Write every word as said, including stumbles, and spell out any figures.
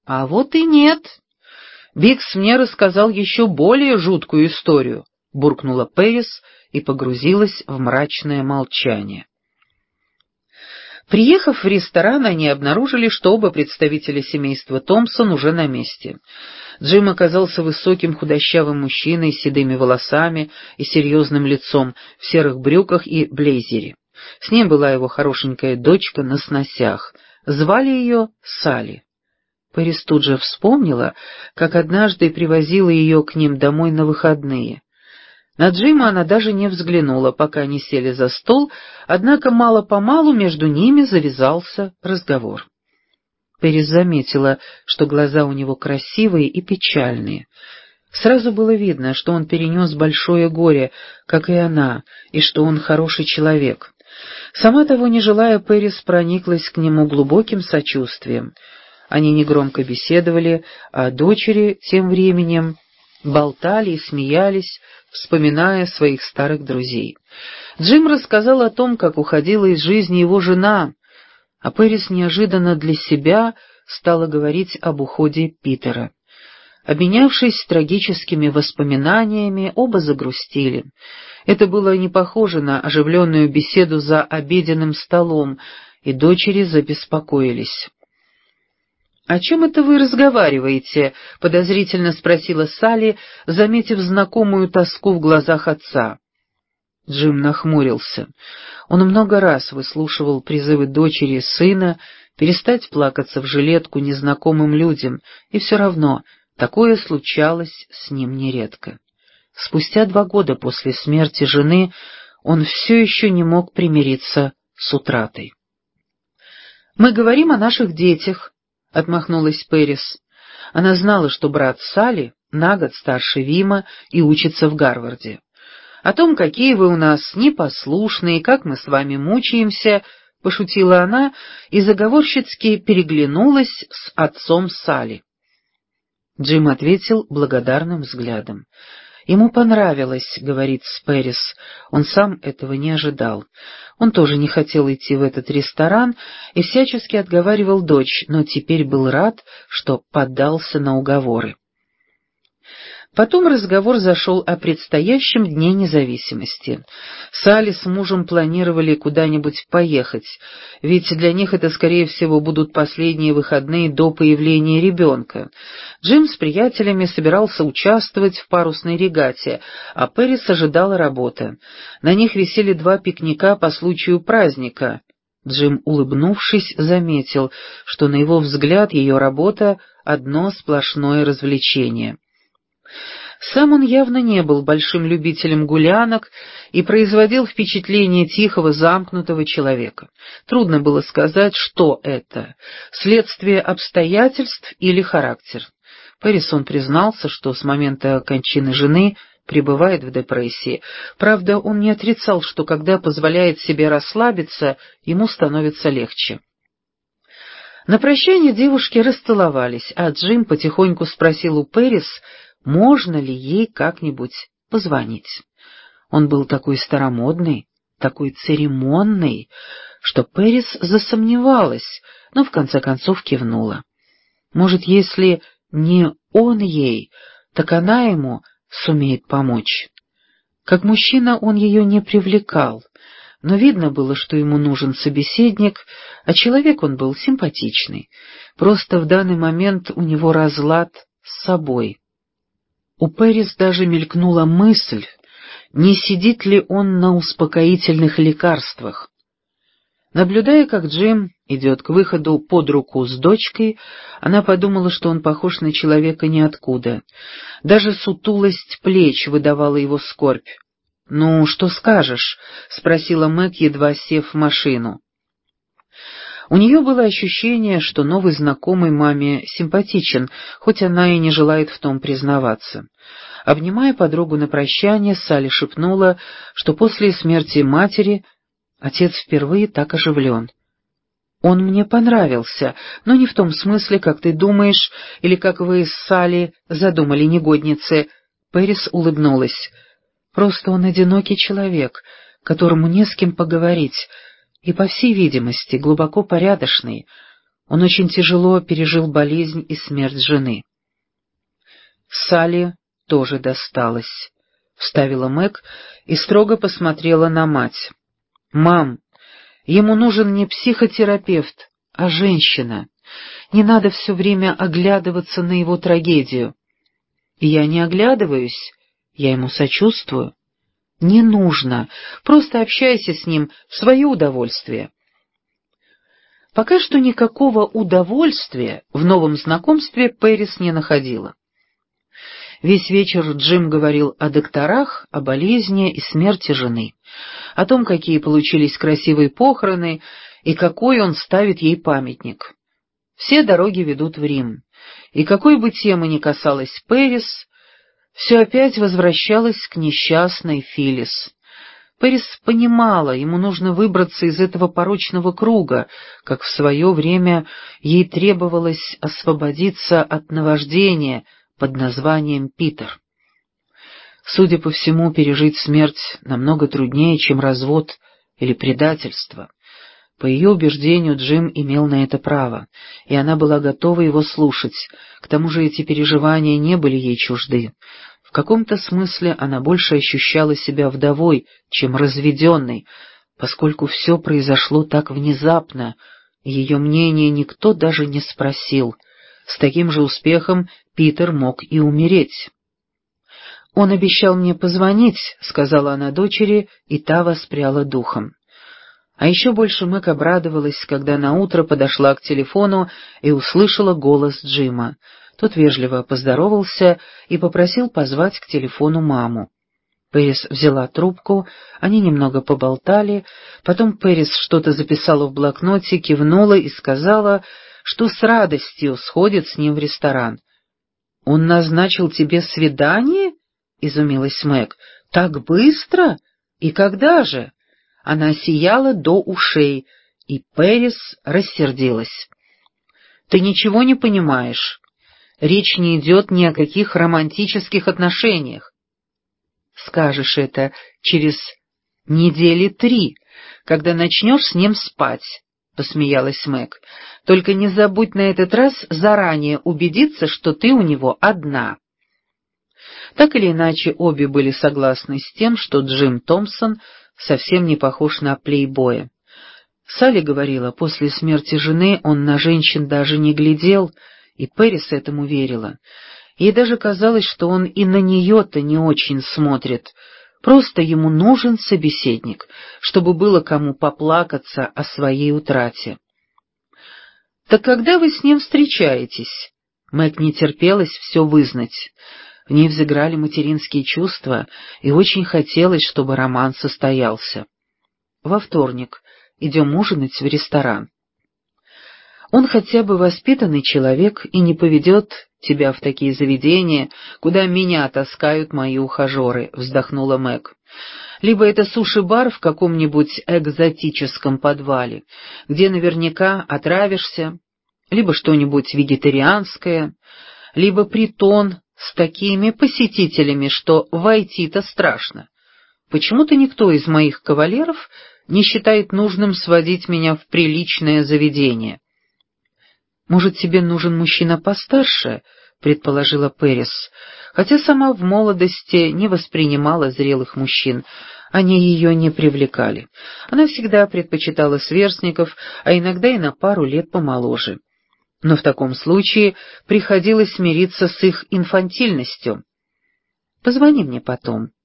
А вот и нет. Бикс мне рассказал еще более жуткую историю, буркнула Пэрис и погрузилась в мрачное молчание. Приехав в ресторан, они обнаружили, что оба представителя семейства Томпсон уже на месте. Джим оказался высоким худощавым мужчиной с седыми волосами и серьезным лицом, в серых брюках и блейзере. С ним была его хорошенькая дочка на сносях. Звали ее Салли. Пэрис тут же вспомнила, как однажды привозила ее к ним домой на выходные. На Джима она даже не взглянула, пока они сели за стол, однако мало-помалу между ними завязался разговор. Пэрис заметила, что глаза у него красивые и печальные. Сразу было видно, что он перенес большое горе, как и она, и что он хороший человек. Сама того не желая, Пэрис прониклась к нему глубоким сочувствием. Они негромко беседовали, а дочери тем временем болтали и смеялись, вспоминая своих старых друзей. Джим рассказал о том, как уходила из жизни его жена, а Пэрис неожиданно для себя стала говорить об уходе Питера. Обменявшись трагическими воспоминаниями, оба загрустили. Это было не похоже на оживленную беседу за обеденным столом, и дочери забеспокоились. «О чем это вы разговариваете?» — подозрительно спросила Салли, заметив знакомую тоску в глазах отца. Джим нахмурился. Он много раз выслушивал призывы дочери и сына перестать плакаться в жилетку незнакомым людям, и все равно такое случалось с ним нередко. Спустя два года после смерти жены он все еще не мог примириться с утратой. «Мы говорим о наших детях», — отмахнулась Пэрис. Она знала, что брат Салли на год старше Вима и учится в Гарварде. «О том, какие вы у нас непослушные, как мы с вами мучаемся», — пошутила она и заговорщицки переглянулась с отцом Салли. Джим ответил благодарным взглядом. Ему понравилось говорить с Пэрис, он сам этого не ожидал. Он тоже не хотел идти в этот ресторан и всячески отговаривал дочь, но теперь был рад, что поддался на уговоры. Потом разговор зашел о предстоящем Дне независимости. Салли с мужем планировали куда-нибудь поехать, ведь для них это, скорее всего, будут последние выходные до появления ребенка. Джим с приятелями собирался участвовать в парусной регате, а Пэрис ожидала работа. На них висели два пикника по случаю праздника. Джим, улыбнувшись, заметил, что на его взгляд ее работа — одно сплошное развлечение. Сам он явно не был большим любителем гулянок и производил впечатление тихого, замкнутого человека. Трудно было сказать, что это — следствие обстоятельств или характер. Пэрисон признался, что с момента кончины жены пребывает в депрессии. Правда, он не отрицал, что когда позволяет себе расслабиться, ему становится легче. На прощание девушки расцеловались, а Джим потихоньку спросил у Пэрис, можно ли ей как-нибудь позвонить. Он был такой старомодный, такой церемонный, что Пэрис засомневалась, но в конце концов кивнула. Может, если не он ей, так она ему сумеет помочь. Как мужчина он ее не привлекал, но видно было, что ему нужен собеседник, а человек он был симпатичный. Просто в данный момент у него разлад с собой. У Пэрис даже мелькнула мысль, не сидит ли он на успокоительных лекарствах. Наблюдая, как Джим идет к выходу под руку с дочкой, она подумала, что он похож на человека ниоткуда. Даже сутулость плеч выдавала его скорбь. «Ну, что скажешь?» — спросила Мэг, едва сев в машину. У нее было ощущение, что новый знакомый маме симпатичен, хоть она и не желает в том признаваться. Обнимая подругу на прощание, Салли шепнула, что после смерти матери отец впервые так оживлен. «Он мне понравился, но не в том смысле, как ты думаешь, или как вы с Салли задумали, негодницы». Пэрис улыбнулась. «Просто он одинокий человек, которому не с кем поговорить, и, по всей видимости, глубоко порядочный. Он очень тяжело пережил болезнь и смерть жены. Салли тоже досталось, — вставила Мэг и строго посмотрела на мать. «Мам, ему нужен не психотерапевт, а женщина. Не надо все время оглядываться на его трагедию». «Я не оглядываюсь, я ему сочувствую». «Не нужно, просто общайся с ним в свое удовольствие». Пока что никакого удовольствия в новом знакомстве Пэрис не находила. Весь вечер Джим говорил о докторах, о болезни и смерти жены, о том, какие получились красивые похороны и какой он ставит ей памятник. Все дороги ведут в Рим, и какой бы темы ни касалась Пэрис, все опять возвращалось к несчастной Филлис. Пэрис понимала, ему нужно выбраться из этого порочного круга, как в свое время ей требовалось освободиться от наваждения под названием Питер. Судя по всему, пережить смерть намного труднее, чем развод или предательство. По ее убеждению, Джим имел на это право, и она была готова его слушать. К тому же эти переживания не были ей чужды. В каком-то смысле она больше ощущала себя вдовой, чем разведенной, поскольку все произошло так внезапно, и ее мнение никто даже не спросил. С таким же успехом Питер мог и умереть. «Он обещал мне позвонить», — сказала она дочери, и та воспряла духом. А еще больше Мэг обрадовалась, когда наутро подошла к телефону и услышала голос Джима. Тот вежливо поздоровался и попросил позвать к телефону маму. Пэрис взяла трубку, они немного поболтали, потом Пэрис что-то записала в блокноте, кивнула и сказала, что с радостью сходит с ним в ресторан. «Он назначил тебе свидание?» — изумилась Мэг. «Так быстро? И когда же?» Она сияла до ушей, и Пэрис рассердилась. «Ты ничего не понимаешь. Речь не идет ни о каких романтических отношениях. Скажешь это через недели три, когда начнешь с ним спать», — посмеялась Мэг. «Только не забудь на этот раз заранее убедиться, что ты у него одна». Так или иначе, обе были согласны с тем, что Джим Томпсон совсем не похож на плейбоя. Салли говорила, после смерти жены он на женщин даже не глядел, и Пэрис этому верила. Ей даже казалось, что он и на нее-то не очень смотрит, просто ему нужен собеседник, чтобы было кому поплакаться о своей утрате. «Так когда вы с ним встречаетесь?» Мэг не терпелось все вызнать. В ней взыграли материнские чувства, и очень хотелось, чтобы роман состоялся. «Во вторник. Идем ужинать в ресторан. Он хотя бы воспитанный человек и не поведет тебя в такие заведения, куда меня таскают мои ухажеры», — вздохнула Мэг. «Либо это суши-бар в каком-нибудь экзотическом подвале, где наверняка отравишься, либо что-нибудь вегетарианское, либо притон с такими посетителями, что войти-то страшно. Почему-то никто из моих кавалеров не считает нужным сводить меня в приличное заведение». «Может, тебе нужен мужчина постарше?» — предположила Пэрис, хотя сама в молодости не воспринимала зрелых мужчин, они ее не привлекали. Она всегда предпочитала сверстников, а иногда и на пару лет помоложе. Но в таком случае приходилось смириться с их инфантильностью. «Позвони мне потом».